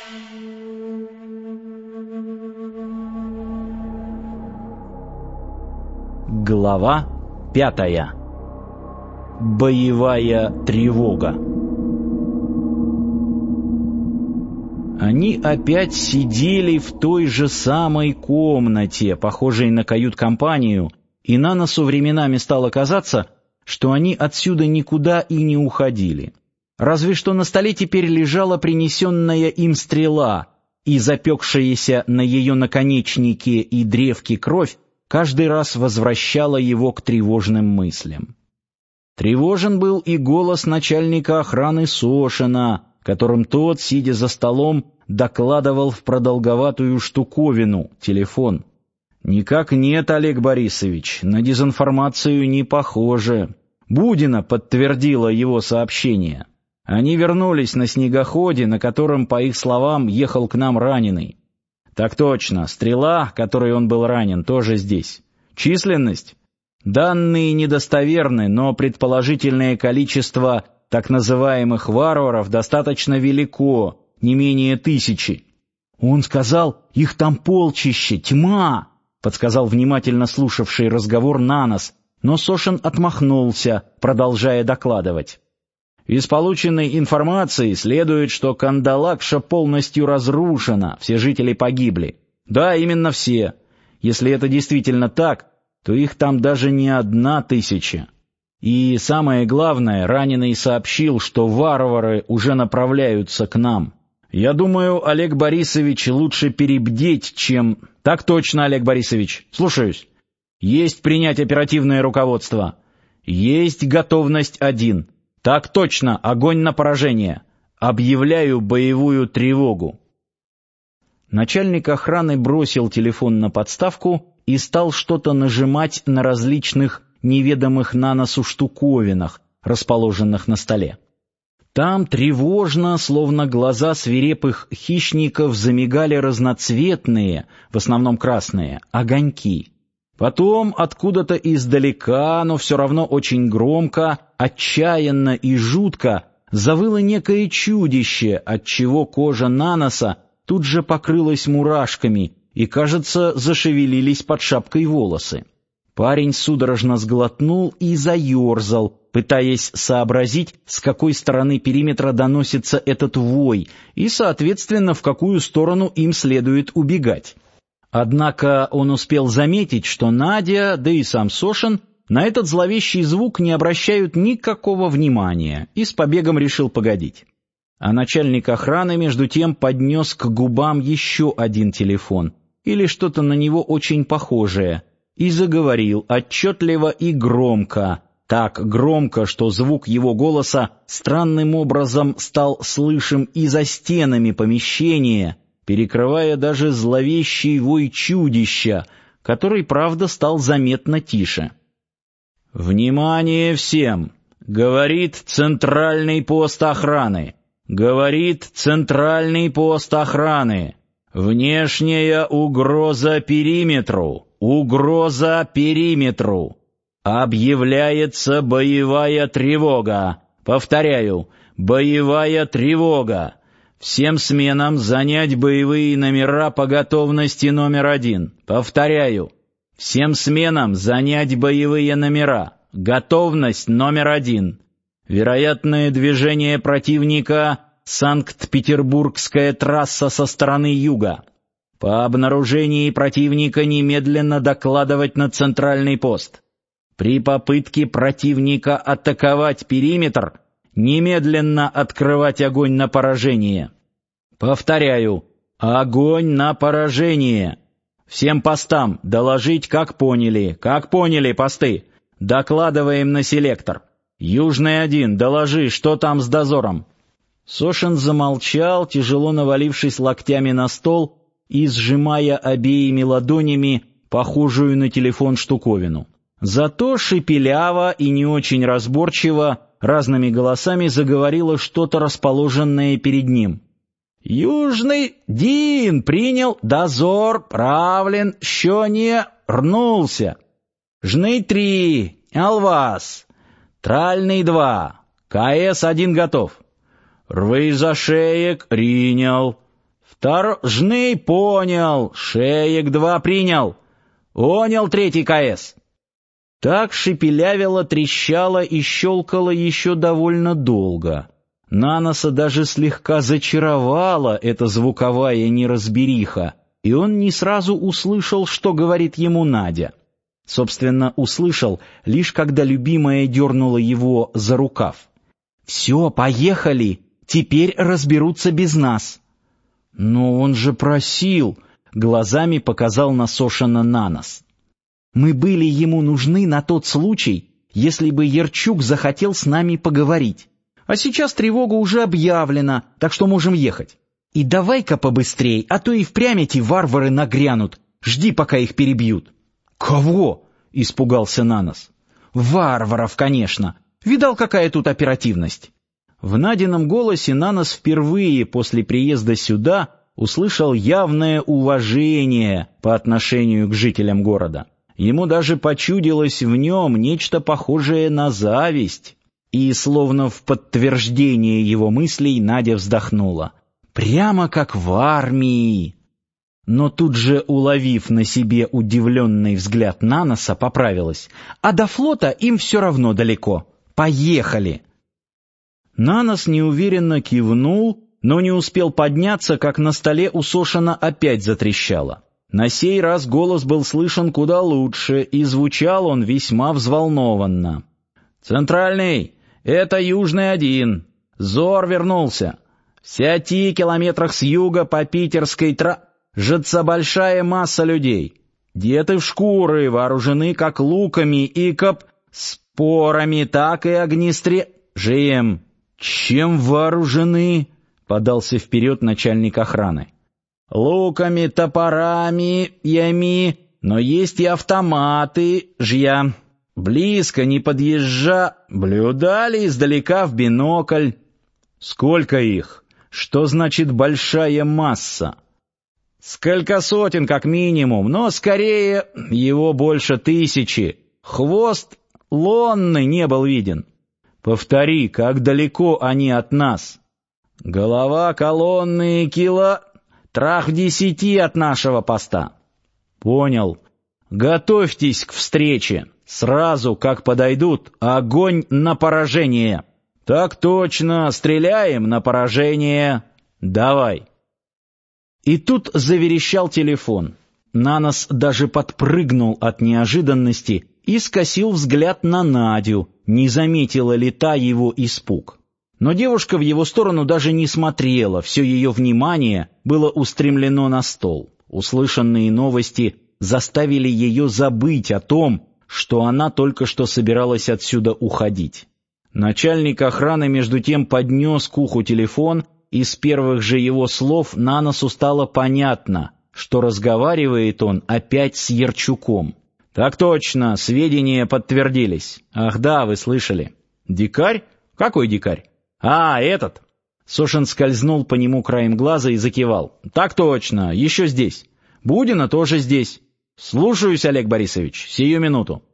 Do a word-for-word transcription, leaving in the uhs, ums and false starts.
Глава пятая. Боевая тревога. Они опять сидели в той же самой комнате, похожей на кают-компанию, и Наносу временами стало казаться, что они отсюда никуда и не уходили. Разве что на столе теперь лежала принесенная им стрела, и запекшаяся на ее наконечнике и древке кровь каждый раз возвращала его к тревожным мыслям. Тревожен был и голос начальника охраны Сошина, которым тот, сидя за столом, докладывал в продолговатую штуковину, телефон. «Никак нет, Олег Борисович, на дезинформацию не похоже». Будина подтвердила его сообщение. Они вернулись на снегоходе, на котором, по их словам, ехал к нам раненый. Так точно, стрела, которой он был ранен, тоже здесь. Численность? Данные недостоверны, но предположительное количество так называемых варваров достаточно велико, не менее тысячи. Он сказал, их там полчище, тьма, подсказал внимательно слушавший разговор Нанос, но Сошин отмахнулся, продолжая докладывать. Из полученной информации следует, что Кандалакша полностью разрушена, все жители погибли. Да, именно все. Если это действительно так, то их там даже не одна тысяча. И самое главное, раненый сообщил, что варвары уже направляются к нам. Я думаю, Олег Борисович, лучше перебдеть, чем... Так точно, Олег Борисович, слушаюсь. Есть принять оперативное руководство. Есть готовность один. Так точно, огонь на поражение. Объявляю боевую тревогу. Начальник охраны бросил телефон на подставку и стал что-то нажимать на различных неведомых Наносу штуковинах, расположенных на столе. Там тревожно, словно глаза свирепых хищников, замигали разноцветные, в основном красные, огоньки. Потом откуда-то издалека, но все равно очень громко, отчаянно и жутко завыло некое чудище, отчего кожа Наноса тут же покрылась мурашками и, кажется, зашевелились под шапкой волосы. Парень судорожно сглотнул и заерзал, пытаясь сообразить, с какой стороны периметра доносится этот вой и, соответственно, в какую сторону им следует убегать. Однако он успел заметить, что Надя, да и сам Сошин на этот зловещий звук не обращают никакого внимания, и с побегом решил погодить. А начальник охраны, между тем, поднес к губам еще один телефон, или что-то на него очень похожее, и заговорил отчетливо и громко, так громко, что звук его голоса странным образом стал слышим и за стенами помещения, перекрывая даже зловещий вой чудища, который, правда, стал заметно тише. «Внимание всем! Говорит центральный пост охраны! Говорит центральный пост охраны! Внешняя угроза периметру! Угроза периметру! Объявляется боевая тревога! Повторяю, боевая тревога! Всем сменам занять боевые номера по готовности номер один. Повторяю, всем сменам занять боевые номера. Готовность номер один. Вероятное движение противника — Санкт-Петербургская трасса со стороны юга. По обнаружении противника немедленно докладывать на центральный пост. При попытке противника атаковать периметр немедленно открывать огонь на поражение. Повторяю, огонь на поражение. Всем постам доложить, как поняли. Как поняли, посты? Докладываем на селектор. Южный один, доложи, что там с дозором. Сошин замолчал, тяжело навалившись локтями на стол и сжимая обеими ладонями похожую на телефон штуковину. Зато шепеляво и не очень разборчиво разными голосами заговорило что-то, расположенное перед ним. «Южный Дин принял дозор, правлен, еще не рнулся. Жны три, Алвас, Тральный два, КС один готов. Рвы за шеек, принял. Вторжный понял, шеек два принял. Понял третий КС. Так шепелявило, трещало и щелкало еще довольно долго. Наноса даже слегка зачаровала эта звуковая неразбериха, и он не сразу услышал, что говорит ему Надя. Собственно, услышал, лишь когда любимая дернула его за рукав. «Все, поехали, теперь разберутся без нас». «Но он же просил», — глазами показал на Сошина Нанос. «Мы были ему нужны на тот случай, если бы Ярчук захотел с нами поговорить. А сейчас тревога уже объявлена, так что можем ехать. И давай-ка побыстрей, а то и впрямь эти варвары нагрянут. Жди, пока их перебьют». «Кого?» — испугался Нанос. «Варваров, конечно. Видал, какая тут оперативность?» В Надином голосе Нанос впервые после приезда сюда услышал явное уважение по отношению к жителям города. Ему даже почудилось в нем нечто похожее на зависть. И, словно в подтверждение его мыслей, Надя вздохнула. «Прямо как в армии!» Но тут же, уловив на себе удивленный взгляд Наноса, поправилась. «А до флота им все равно далеко. Поехали!» Нанос неуверенно кивнул, но не успел подняться, как на столе у Сошина опять затрещало. На сей раз голос был слышен куда лучше, и звучал он весьма взволнованно. «Центральный, это Южный один. Зор вернулся. В сяти километрах с юга по питерской тра... жется большая масса людей. Деты в шкуры, вооружены как луками и коп... спорами, так и огнестре... жем». «Чем вооружены?» — подался вперед начальник охраны. «Луками, топорами, ями, но есть и автоматы, жья. Близко не подъезжа, блюдали издалека в бинокль». «Сколько их? Что значит большая масса?» «Сколько сотен как минимум, но скорее его больше тысячи. Хвост лонны не был виден». «Повтори, как далеко они от нас?» «Голова колонны кило... трах десяти от нашего поста». «Понял. Готовьтесь к встрече. Сразу, как подойдут, огонь на поражение». «Так точно, стреляем на поражение. Давай». И тут заверещал телефон. Нанос даже подпрыгнул от неожиданности и скосил взгляд на Надю, не заметила ли та его испуг. Но девушка в его сторону даже не смотрела, все ее внимание было устремлено на стол. Услышанные новости заставили ее забыть о том, что она только что собиралась отсюда уходить. Начальник охраны между тем поднес к уху телефон, и с первых же его слов Наносу стало понятно, что разговаривает он опять с Ярчуком. «Так точно, сведения подтвердились. Ах да, вы слышали». «Дикарь? Какой дикарь?» «А, этот». Сошин скользнул по нему краем глаза и закивал. «Так точно, еще здесь. Будина тоже здесь. Слушаюсь, Олег Борисович, сию минуту».